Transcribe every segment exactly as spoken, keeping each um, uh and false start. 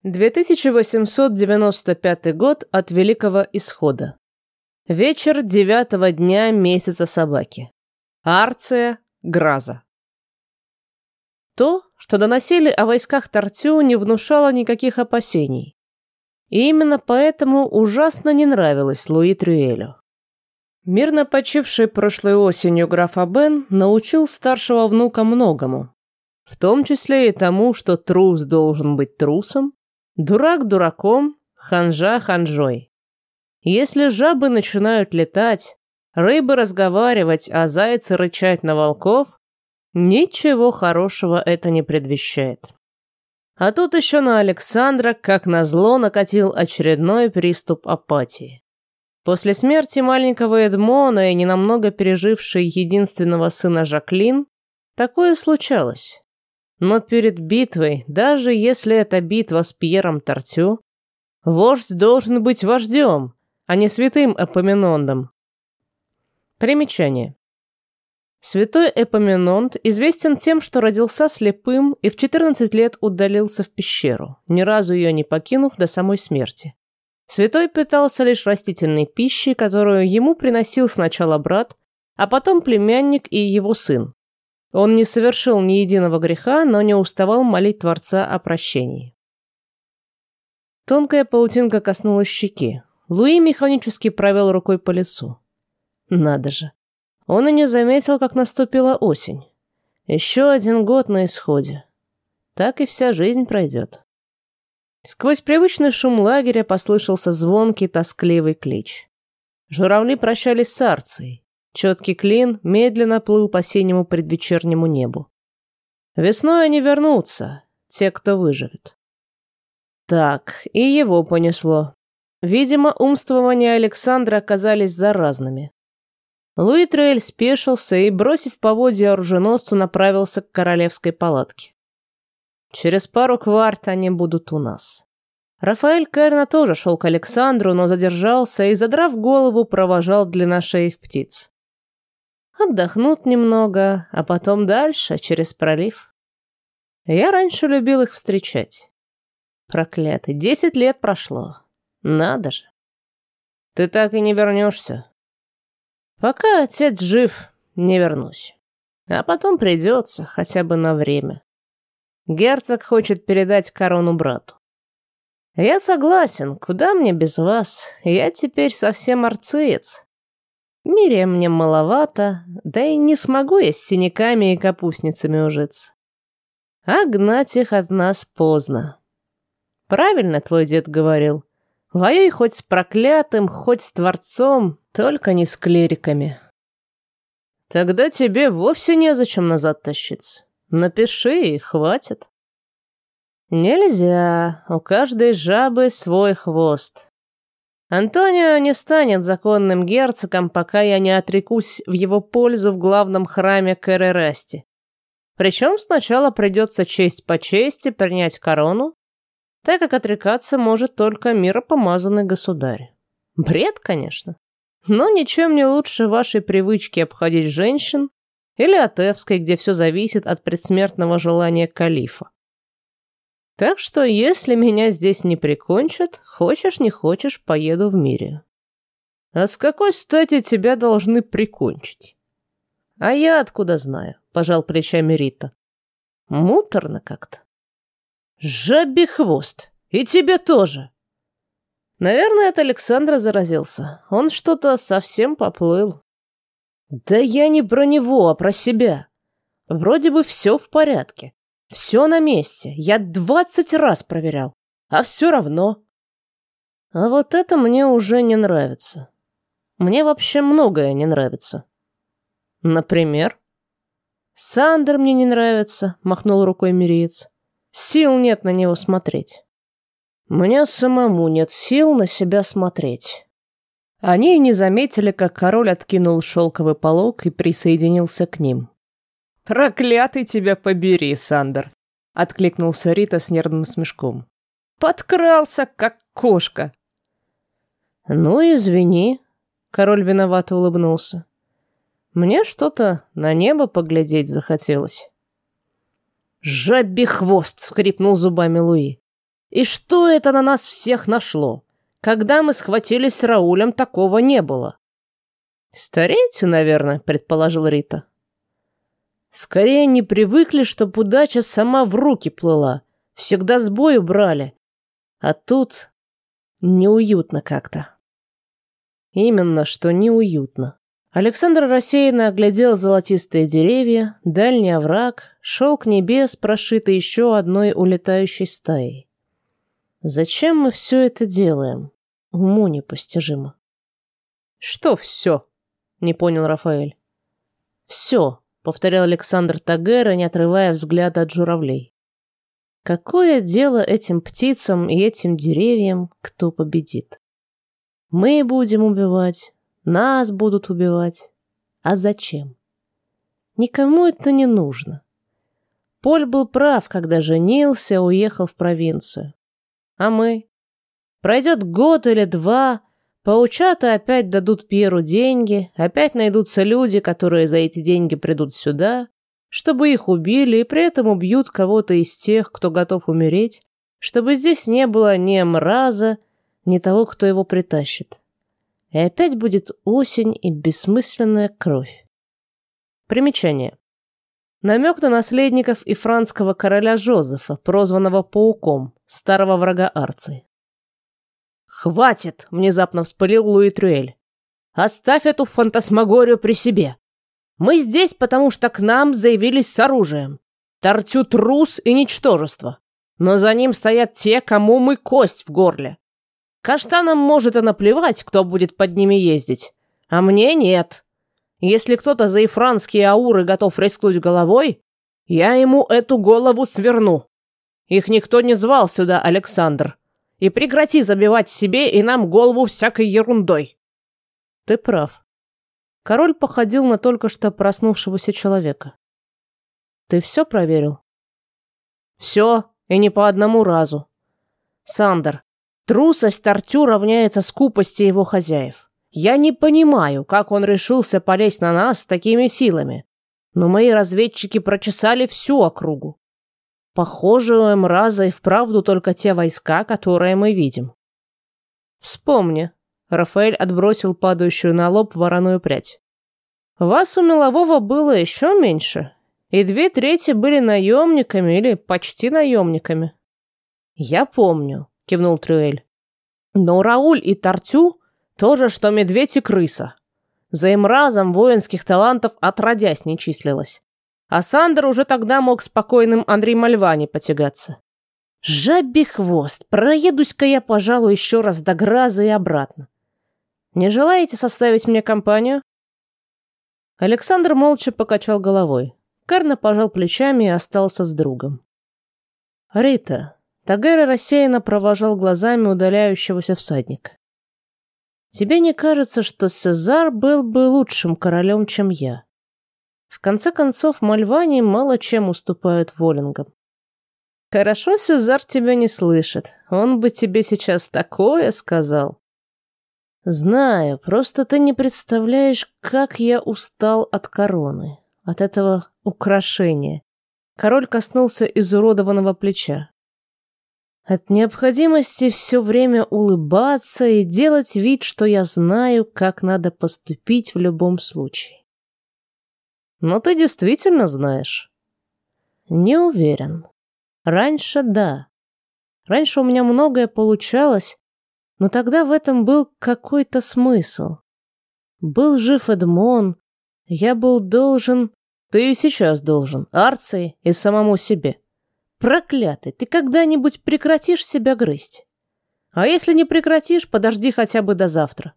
две тысячи восемьсот девяносто пятый год от Великого Исхода. Вечер девятого дня месяца собаки. Арция, Граза. То, что доносили о войсках Тартю, не внушало никаких опасений. И именно поэтому ужасно не нравилось Луи Трюэлю. Мирно почивший прошлой осенью граф Абен научил старшего внука многому, в том числе и тому, что трус должен быть трусом, дурак дураком, ханжа ханжой. Если жабы начинают летать, рыбы разговаривать, а зайцы рычать на волков, ничего хорошего это не предвещает. А тут еще на Александра, как назло, накатил очередной приступ апатии. После смерти маленького Эдмона и ненамного пережившей единственного сына Жаклин, такое случалось. Но перед битвой, даже если это битва с Пьером Тартю, вождь должен быть вождем, а не святым Эпоминондом. Примечание. Святой Эпоминонт известен тем, что родился слепым и в четырнадцать лет удалился в пещеру, ни разу ее не покинув до самой смерти. Святой питался лишь растительной пищей, которую ему приносил сначала брат, а потом племянник и его сын. Он не совершил ни единого греха, но не уставал молить Творца о прощении. Тонкая паутинка коснулась щеки. Луи механически провел рукой по лицу. Надо же. Он и не заметил, как наступила осень. Еще один год на исходе. Так и вся жизнь пройдет. Сквозь привычный шум лагеря послышался звонкий, тоскливый клич. Журавли прощались с Арцией. Четкий клин медленно плыл по синему предвечернему небу. Весной они вернутся, те, кто выживет. Так, и его понесло. Видимо, умствования Александра оказались заразными. Луи Трюэль спешился и, бросив поводья оруженосцу, направился к королевской палатке. Через пару кварт они будут у нас. Рафаэль Керна тоже шел к Александру, но задержался и, задрав голову, провожал длинношеих птиц. Отдохнут немного, а потом дальше, через пролив. Я раньше любил их встречать. Проклятый, десять лет прошло. Надо же. Ты так и не вернешься? Пока отец жив, не вернусь. А потом придется, хотя бы на время. Герцог хочет передать корону брату. Я согласен, куда мне без вас? Я теперь совсем арциец. Мирия мне маловато, да и не смогу я с синяками и капустницами ужиться. А гнать их от нас поздно. Правильно твой дед говорил. Воюй хоть с проклятым, хоть с Творцом, только не с клириками. Тогда тебе вовсе незачем назад тащиться. Напиши и хватит. Нельзя, у каждой жабы свой хвост. Антонио не станет законным герцогом, пока я не отрекусь в его пользу в главном храме Кэр-Эрасти. Причем сначала придется честь по чести принять корону, так как отрекаться может только миропомазанный государь. Бред, конечно, но ничем не лучше вашей привычки обходить женщин или Атевской, где все зависит от предсмертного желания калифа. Так что, если меня здесь не прикончат, хочешь не хочешь, поеду в мире. А с какой стати тебя должны прикончить? А я откуда знаю, пожал плечами Рита. Муторно как-то. Жабий хвост. И тебе тоже. Наверное, от Александра заразился. Он что-то совсем поплыл. Да я не про него, а про себя. Вроде бы все в порядке. Все на месте. Я двадцать раз проверял. А все равно. А вот это мне уже не нравится. Мне вообще многое не нравится. Например? Сандер мне не нравится, махнул рукой Мириец. Сил нет на него смотреть. Мне самому нет сил на себя смотреть. Они и не заметили, как король откинул шелковый полог и присоединился к ним. «Проклятый тебя побери, Сандер!» — откликнулся Рита с нервным смешком. «Подкрался, как кошка!» «Ну, извини», — король виновато улыбнулся. «Мне что-то на небо поглядеть захотелось». «Жабий хвост!» — скрипнул зубами Луи. И что это на нас всех нашло? Когда мы схватились с Раулем, такого не было. Стареете, наверное, предположил Рита. Скорее не привыкли, чтоб удача сама в руки плыла. Всегда с бою брали. А тут неуютно как-то. Именно, что неуютно. Александр рассеянно оглядел золотистые деревья, дальний овраг, шелк небес, прошитый еще одной улетающей стаей. Зачем мы все это делаем? Уму непостижимо. Что все? Не понял Рафаэль. Все, повторял Александр Тагера, не отрывая взгляда от журавлей. Какое дело этим птицам и этим деревьям, кто победит? Мы будем убивать, нас будут убивать. А зачем? Никому это не нужно. Поль был прав, когда женился, уехал в провинцию. А мы? Пройдет год или два, паучата опять дадут Пьеру деньги, опять найдутся люди, которые за эти деньги придут сюда, чтобы их убили и при этом убьют кого-то из тех, кто готов умереть, чтобы здесь не было ни мраза, ни того, кто его притащит. И опять будет осень и бессмысленная кровь. Примечание. Намек на наследников и франского короля Жозефа, прозванного Пауком, старого врага Арции. «Хватит!» — внезапно вспылил Луи Трюэль. «Оставь эту фантасмагорию при себе. Мы здесь, потому что к нам заявились с оружием. Тартю трус и ничтожество. Но за ним стоят те, кому мы кость в горле. Каштанам может и наплевать, кто будет под ними ездить. А мне нет. Если кто-то за ифранские ауры готов рискнуть головой, я ему эту голову сверну. Их никто не звал сюда, Александр. И прекрати забивать себе и нам голову всякой ерундой». Ты прав. Король походил на только что проснувшегося человека. Ты все проверил? Все, и не по одному разу. Сандер, трусость Тартю равняется скупости его хозяев. Я не понимаю, как он решился полезть на нас с такими силами, но мои разведчики прочесали всю округу. Похоже, у Эмраза и вправду только те войска, которые мы видим. Вспомни. Рафаэль отбросил падающую на лоб вороную прядь. Вас у Мелового было еще меньше, и две трети были наемниками или почти наемниками. Я помню, кивнул Трюэль. Но Рауль и Тартю тоже, что медведь и крыса. За Эмразом воинских талантов отродясь не числилось. А Сандер уже тогда мог спокойным Андрей Мальвани потягаться. Жабий хвост, проедусь-ка я, пожалуй, еще раз до Граза и обратно. Не желаете составить мне компанию? Александр молча покачал головой. Карна пожал плечами и остался с другом. Рита. Тагера рассеянно провожал глазами удаляющегося всадника. Тебе не кажется, что Сезар был бы лучшим королем, чем я? В конце концов, Мальвани мало чем уступают Воллингам. Хорошо, Сезар тебя не слышит. Он бы тебе сейчас такое сказал. Знаю, просто ты не представляешь, как я устал от короны, от этого украшения. Король коснулся изуродованного плеча. От необходимости все время улыбаться и делать вид, что я знаю, как надо поступить в любом случае. Но ты действительно знаешь? Не уверен. Раньше да. Раньше у меня многое получалось, но тогда в этом был какой-то смысл. Был жив Эдмон, я был должен... Ты и сейчас должен, Арции и самому себе. Проклятый, ты когда-нибудь прекратишь себя грызть? А если не прекратишь, подожди хотя бы до завтра.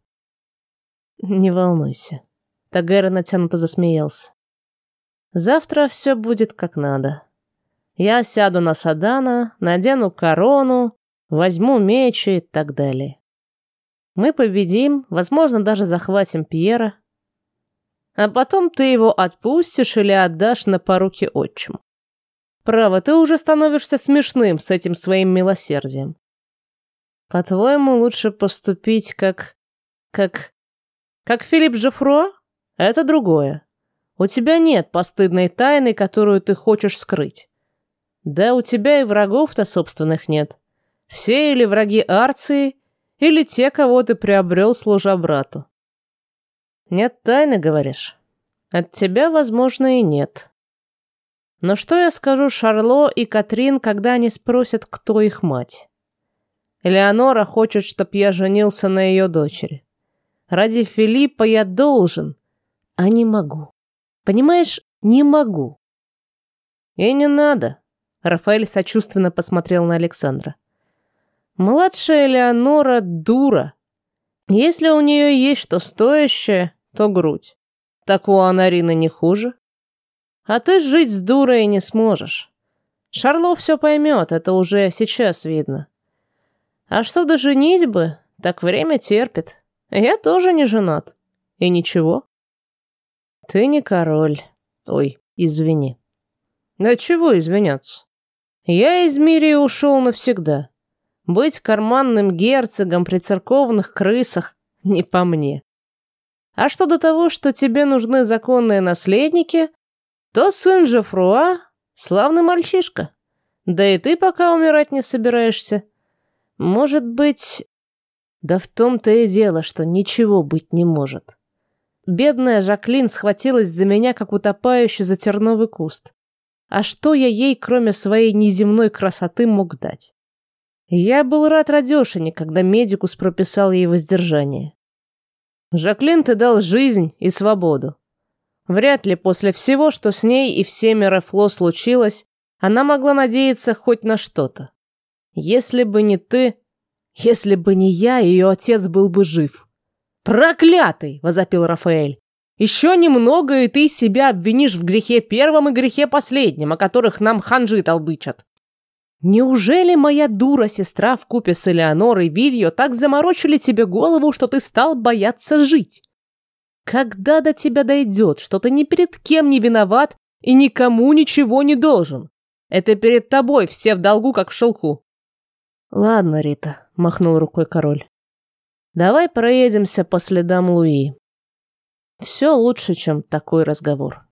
Не волнуйся. Тагера натянуто засмеялся. Завтра все будет как надо. Я сяду на Садана, надену корону, возьму меч и так далее. Мы победим, возможно, даже захватим Пьера. А потом ты его отпустишь или отдашь на поруки отчиму. Право, ты уже становишься смешным с этим своим милосердием. По-твоему, лучше поступить как... как... как Филипп Жофруа? Это другое. У тебя нет постыдной тайны, которую ты хочешь скрыть. Да у тебя и врагов-то собственных нет. Все или враги Арции, или те, кого ты приобрел, служа брату. Нет тайны, говоришь? От тебя, возможно, и нет. Но что я скажу Шарло и Катрин, когда они спросят, кто их мать? Элеонора хочет, чтоб я женился на ее дочери. Ради Филиппа я должен, а не могу. Понимаешь, не могу. И не надо. Рафаэль сочувственно посмотрел на Александра. Младшая Элеонора дура. Если у нее есть что стоящее, то грудь. Так у Анарины не хуже. А ты жить с дурой не сможешь. Шарло все поймет, это уже сейчас видно. А что до женитьбы, так время терпит. Я тоже не женат. И ничего. Ты не король. Ой, извини. Да чего извиняться? Я из Мирии ушел навсегда. Быть карманным герцогом при церковных крысах не по мне. А что до того, что тебе нужны законные наследники, то сын Жофруа — славный мальчишка. Да и ты пока умирать не собираешься. Может быть... Да в том-то и дело, что ничего быть не может. Бедная Жаклин схватилась за меня, как утопающий за терновый куст. А что я ей, кроме своей неземной красоты, мог дать? Я был рад радешине, когда медикус прописал ей воздержание. Жаклин, ты дал жизнь и свободу. Вряд ли после всего, что с ней и всеми Рефло случилось, она могла надеяться хоть на что-то. Если бы не ты, если бы не я, ее отец был бы жив. «Проклятый!» — возопил Рафаэль. «Еще немного, и ты себя обвинишь в грехе первом и грехе последнем, о которых нам ханжи толдычат. Неужели моя дура-сестра вкупе с Элеонорой Вильо так заморочили тебе голову, что ты стал бояться жить? Когда до тебя дойдет, что ты ни перед кем не виноват и никому ничего не должен? Это перед тобой все в долгу, как в шелку». «Ладно, Рита», — махнул рукой король. «Давай проедемся по следам Луи. Все лучше, чем такой разговор».